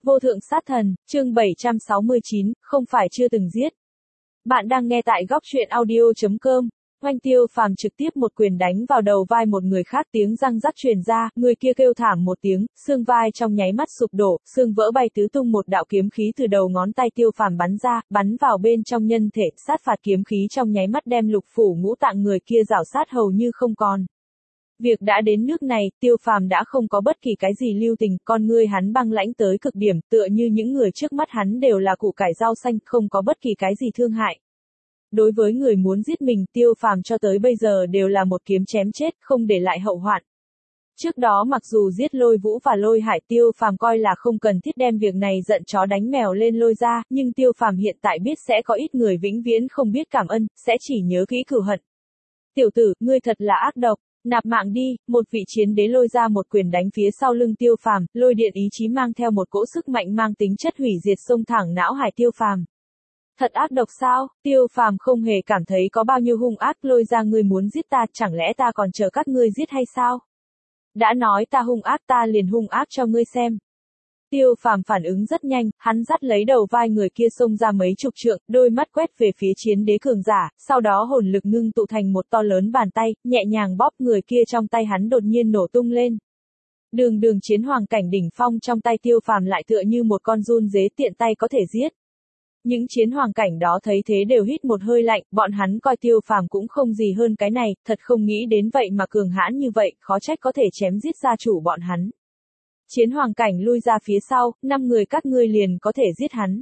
Vô thượng sát thần, chương 769, không phải chưa từng giết. Bạn đang nghe tại góc truyện audio.com. Oanh Tiêu Phàm trực tiếp một quyền đánh vào đầu vai một người khác, tiếng răng rắc truyền ra, người kia kêu thảm một tiếng, xương vai trong nháy mắt sụp đổ, xương vỡ bay tứ tung, một đạo kiếm khí từ đầu ngón tay Tiêu Phàm bắn ra, bắn vào bên trong nhân thể, sát phạt kiếm khí trong nháy mắt đem lục phủ ngũ tạng người kia rảo sát hầu như không còn. Việc đã đến nước này, Tiêu Phàm đã không có bất kỳ cái gì lưu tình, con ngươi hắn băng lãnh tới cực điểm, tựa như những người trước mắt hắn đều là củ cải rau xanh, không có bất kỳ cái gì thương hại. Đối với người muốn giết mình, Tiêu Phàm cho tới bây giờ đều là một kiếm chém chết, không để lại hậu hoạn. Trước đó mặc dù giết Lôi Vũ và Lôi Hải, Tiêu Phàm coi là không cần thiết đem việc này giận chó đánh mèo lên lôi ra, nhưng Tiêu Phàm hiện tại biết sẽ có ít người vĩnh viễn không biết cảm ơn, sẽ chỉ nhớ kỹ cừu hận. Tiểu tử, ngươi thật là ác độc. Nạp mạng đi, một vị chiến đế lôi ra một quyền đánh phía sau lưng Tiêu Phàm, lôi điện ý chí mang theo một cỗ sức mạnh mang tính chất hủy diệt xông thẳng não hải Tiêu Phàm. Thật ác độc sao? Tiêu Phàm không hề cảm thấy có bao nhiêu hung ác, lôi ra ngươi muốn giết ta, chẳng lẽ ta còn chờ các ngươi giết hay sao? Đã nói ta hung ác, ta liền hung ác cho ngươi xem. Tiêu Phàm phản ứng rất nhanh, hắn dắt lấy đầu vai người kia xông ra mấy chục trượng, đôi mắt quét về phía chiến đế cường giả, sau đó hồn lực ngưng tụ thành một to lớn bàn tay, nhẹ nhàng bóp người kia, trong tay hắn đột nhiên nổ tung lên. Đường chiến hoàng cảnh đỉnh phong trong tay Tiêu Phàm lại tựa như một con giun dế tiện tay có thể giết. Những chiến hoàng cảnh đó thấy thế đều hít một hơi lạnh, bọn hắn coi Tiêu Phàm cũng không gì hơn cái này, thật không nghĩ đến vậy mà cường hãn như vậy, khó trách có thể chém giết gia chủ bọn hắn. Chiến hoàng cảnh lui ra phía sau, 5 người các ngươi liền có thể giết hắn.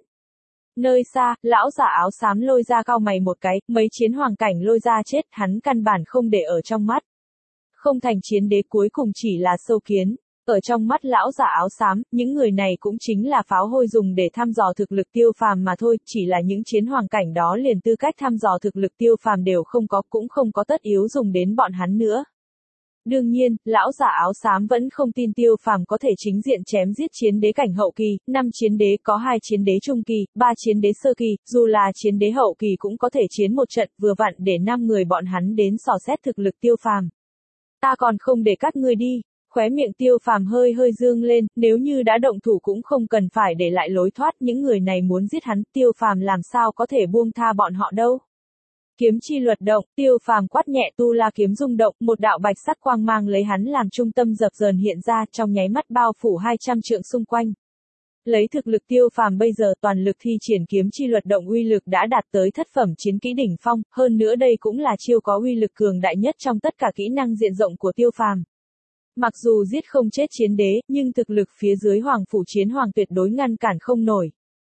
Nơi xa, lão giả áo xám lôi ra cau mày một cái, mấy chiến hoàng cảnh lôi ra chết, hắn căn bản không để ở trong mắt. Không thành chiến đế cuối cùng chỉ là sâu kiến. Ở trong mắt lão giả áo xám, những người này cũng chính là pháo hôi dùng để thăm dò thực lực Tiêu Phàm mà thôi, chỉ là những chiến hoàng cảnh đó liền tư cách thăm dò thực lực Tiêu Phàm đều không có, cũng không có tất yếu dùng đến bọn hắn nữa. Đương nhiên, lão giả áo xám vẫn không tin Tiêu Phàm có thể chính diện chém giết chiến đế cảnh hậu kỳ, 5 chiến đế có 2 chiến đế trung kỳ, 3 chiến đế sơ kỳ, dù là chiến đế hậu kỳ cũng có thể chiến một trận, vừa vặn để 5 người bọn hắn đến dò xét thực lực Tiêu Phàm. Ta còn không để các ngươi đi. Khóe miệng Tiêu Phàm hơi dương lên, nếu như đã động thủ cũng không cần phải để lại lối thoát, những người này muốn giết hắn, Tiêu Phàm làm sao có thể buông tha bọn họ đâu. Kiếm chi luật động, Tiêu Phàm quát nhẹ, tu la kiếm rung động, một đạo bạch sắc quang mang lấy hắn làm trung tâm dập dờn hiện ra, trong nháy mắt bao phủ 200 trượng xung quanh. Lấy thực lực Tiêu Phàm bây giờ, toàn lực thi triển kiếm chi luật động uy lực đã đạt tới thất phẩm chiến kỹ đỉnh phong, hơn nữa đây cũng là chiêu có uy lực cường đại nhất trong tất cả kỹ năng diện rộng của Tiêu Phàm. Mặc dù giết không chết chiến đế, nhưng thực lực phía dưới hoàng phủ chiến hoàng tuyệt đối ngăn cản không nổi.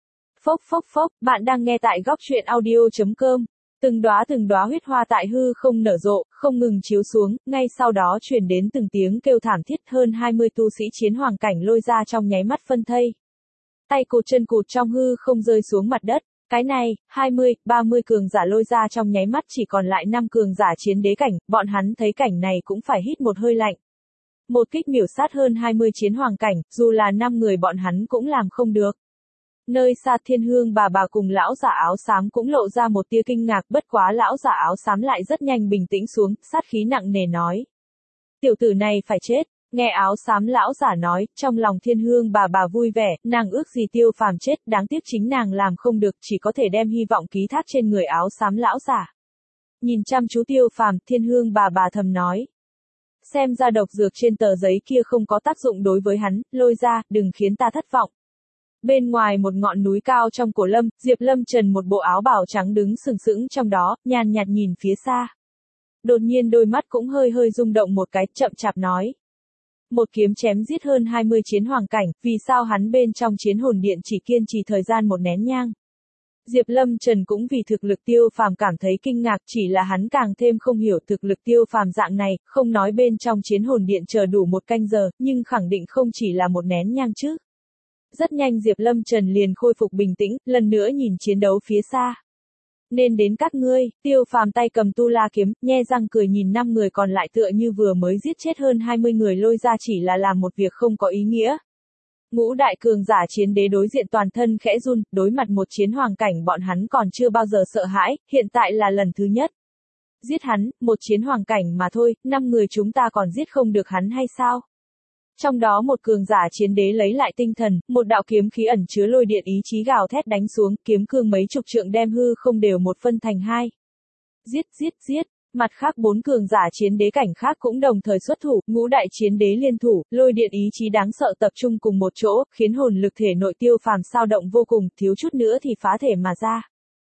Phốc, bạn đang nghe tại góc truyện audio.com. Từng đóa huyết hoa tại hư không nở rộ, không ngừng chiếu xuống, ngay sau đó truyền đến từng tiếng kêu thảm thiết, hơn 20 tu sĩ chiến hoàng cảnh lôi ra trong nháy mắt phân thây. Tay cụt chân cụt trong hư không rơi xuống mặt đất. Cái này, 20-30 cường giả lôi ra trong nháy mắt chỉ còn lại 5 cường giả chiến đế cảnh, bọn hắn thấy cảnh này cũng phải hít một hơi lạnh. Một kích miểu sát hơn 20 chiến hoàng cảnh, dù là 5 người bọn hắn cũng làm không được. Nơi xa Thiên Hương bà cùng lão giả áo xám cũng lộ ra một tia kinh ngạc, bất quá lão giả áo xám lại rất nhanh bình tĩnh xuống, sát khí nặng nề nói. Tiểu tử này phải chết. Nghe áo xám lão giả nói, trong lòng Thiên Hương bà vui vẻ, nàng ước gì Tiêu Phàm chết, đáng tiếc chính nàng làm không được, chỉ có thể đem hy vọng ký thác trên người áo xám lão giả. Nhìn chăm chú Tiêu Phàm, Thiên Hương bà thầm nói. Xem ra độc dược trên tờ giấy kia không có tác dụng đối với hắn, lôi ra, đừng khiến ta thất vọng. Bên ngoài một ngọn núi cao trong cổ lâm, Diệp Lâm Trần một bộ áo bào trắng đứng sừng sững trong đó, nhàn nhạt nhìn phía xa. Đột nhiên đôi mắt cũng hơi rung động một cái, chậm chạp nói. Một kiếm chém giết hơn 20 chiến hoàng cảnh, vì sao hắn bên trong chiến hồn điện chỉ kiên trì thời gian một nén nhang. Diệp Lâm Trần cũng vì thực lực Tiêu Phàm cảm thấy kinh ngạc, chỉ là hắn càng thêm không hiểu thực lực Tiêu Phàm dạng này, không nói bên trong chiến hồn điện chờ đủ một canh giờ, nhưng khẳng định không chỉ là một nén nhang chứ. Rất nhanh Diệp Lâm Trần liền khôi phục bình tĩnh, lần nữa nhìn chiến đấu phía xa. Nên đến các ngươi, Tiêu Phàm tay cầm tu la kiếm, nhe răng cười nhìn 5 người còn lại tựa như vừa mới giết chết hơn 20 người lôi ra chỉ là làm một việc không có ý nghĩa. Ngũ đại cường giả chiến đế đối diện toàn thân khẽ run, đối mặt một chiến hoàng cảnh bọn hắn còn chưa bao giờ sợ hãi, hiện tại là lần thứ nhất. Giết hắn, một chiến hoàng cảnh mà thôi, 5 người chúng ta còn giết không được hắn hay sao? Trong đó một cường giả chiến đế lấy lại tinh thần, một đạo kiếm khí ẩn chứa lôi điện ý chí gào thét đánh xuống, kiếm cương mấy chục trượng đem hư không đều một phân thành hai. Giết giết giết, mặt khác bốn cường giả chiến đế cảnh khác cũng đồng thời xuất thủ, ngũ đại chiến đế liên thủ, lôi điện ý chí đáng sợ tập trung cùng một chỗ, khiến hồn lực thể nội Tiêu Phàm sao động vô cùng, thiếu chút nữa thì phá thể mà ra.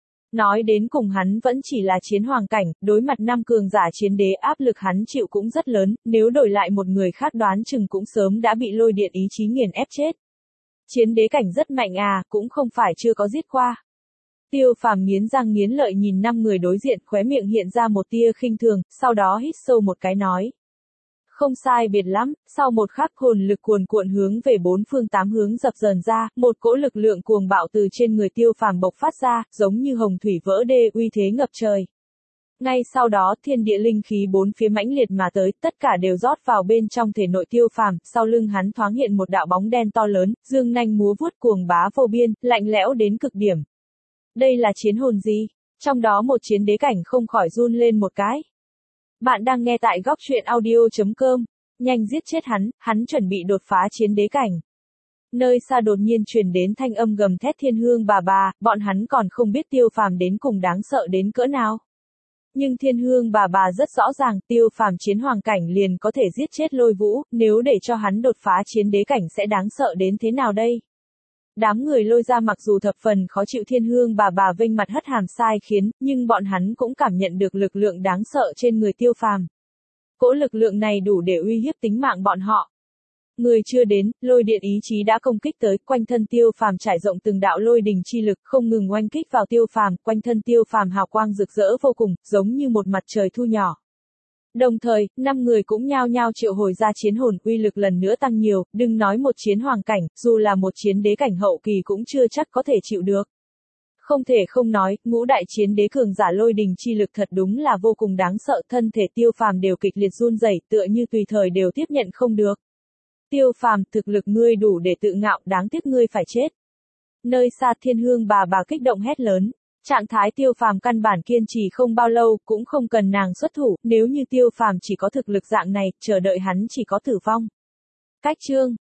Nói đến cùng hắn vẫn chỉ là chiến hoàng cảnh, đối mặt năm cường giả chiến đế áp lực hắn chịu cũng rất lớn, nếu đổi lại một người khác đoán chừng cũng sớm đã bị lôi điện ý chí nghiền ép chết. Chiến đế cảnh rất mạnh à, cũng không phải chưa có giết qua. Tiêu Phàm nghiến răng nghiến lợi nhìn năm người đối diện, khóe miệng hiện ra một tia khinh thường, sau đó hít sâu một cái nói. Không sai biệt lắm, sau một khắc hồn lực cuồn cuộn hướng về bốn phương tám hướng dập dờn ra, một cỗ lực lượng cuồng bạo từ trên người Tiêu Phàm bộc phát ra, giống như hồng thủy vỡ đê uy thế ngập trời. Ngay sau đó thiên địa linh khí bốn phía mãnh liệt mà tới, tất cả đều rót vào bên trong thể nội Tiêu Phàm, sau lưng hắn thoáng hiện một đạo bóng đen to lớn, dương nanh múa vuốt cuồng bá vô biên, lạnh lẽo đến cực điểm. Đây là chiến hồn gì? Trong đó một chiến đế cảnh không khỏi run lên một cái. Bạn đang nghe tại góc truyện audio.com. Nhanh giết chết hắn chuẩn bị đột phá chiến đế cảnh. Nơi xa đột nhiên truyền đến thanh âm gầm thét Thiên Hương bà, bọn hắn còn không biết Tiêu Phàm đến cùng đáng sợ đến cỡ nào. Nhưng Thiên Hương bà rất rõ ràng, Tiêu Phàm chiến hoàng cảnh liền có thể giết chết Lôi Vũ, nếu để cho hắn đột phá chiến đế cảnh sẽ đáng sợ đến thế nào đây? Đám người Lôi ra mặc dù thập phần khó chịu Thiên Hương bà vênh mặt hất hàm sai khiến, nhưng bọn hắn cũng cảm nhận được lực lượng đáng sợ trên người Tiêu Phàm. Cỗ lực lượng này đủ để uy hiếp tính mạng bọn họ. Người chưa đến, lôi điện ý chí đã công kích tới, quanh thân Tiêu Phàm trải rộng từng đạo lôi đình chi lực, không ngừng oanh kích vào Tiêu Phàm, quanh thân Tiêu Phàm hào quang rực rỡ vô cùng, giống như một mặt trời thu nhỏ. Đồng thời, năm người cũng nhao nhao triệu hồi ra chiến hồn, uy lực lần nữa tăng nhiều, đừng nói một chiến hoàng cảnh, dù là một chiến đế cảnh hậu kỳ cũng chưa chắc có thể chịu được. Không thể không nói, ngũ đại chiến đế cường giả lôi đình chi lực thật đúng là vô cùng đáng sợ, thân thể Tiêu Phàm đều kịch liệt run rẩy, tựa như tùy thời đều tiếp nhận không được. Tiêu Phàm, thực lực ngươi đủ để tự ngạo, đáng tiếc ngươi phải chết. Nơi xa Thiên Hương bà kích động hét lớn. Trạng thái Tiêu Phàm căn bản kiên trì không bao lâu, cũng không cần nàng xuất thủ, nếu như Tiêu Phàm chỉ có thực lực dạng này, chờ đợi hắn chỉ có tử vong. Cách chương